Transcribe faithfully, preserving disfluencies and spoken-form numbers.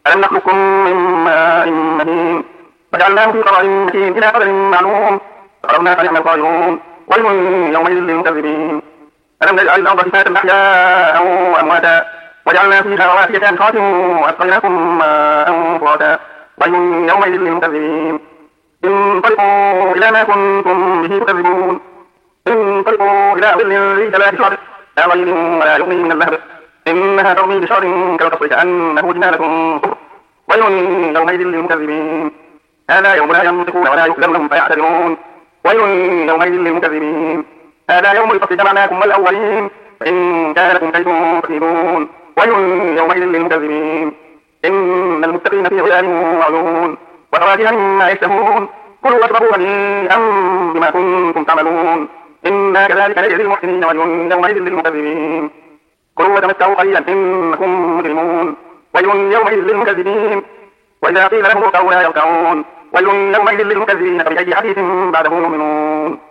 ألم نخلقكم من ماء مهين فجعلناه في قرار مكين إلى قدر معلوم فقدرنا فنعم القادرون ويل يومئذ للمكذبين ألم نجعل الأرض كفاة أحياء وأمواتا وجعلنا فيها رواسي شامخات وأسقيناكم ماء فراتا ويل يومئذ للمكذبين انطلقوا إلى ما كنتم به تكذبون انطلقوا إلى ظل ذي ثلاث شعب لا ظل ولا يغني من اللهب إنها ترمي بشر كالقصر كأنه جمالة صفر ويل يومئذ للمكذبين هذا يوم لا ينطقون ولا يكذب لهم فيعتذرون ويل يومئذ للمكذبين هذا يوم الفصل جمعناكم والأولين فإن كان لكم كيد فكيدون ويل يومئذ للمكذبين إن المتقين في ظلال وعيون وفواكه مما يشتهون كلوا واشربوا هنيئا بما كنتم تعملون إنا كذلك نجزي المحسنين ويل يومئذ للمكذبين كلوا وتمتعوا قليلا إنكم مجرمون ويل يومئذ للمكذبين وإذا قيل لهم اركعوا لا يركعون ويل يومئذ للمكذبين فبأي حديث بعده يؤمنون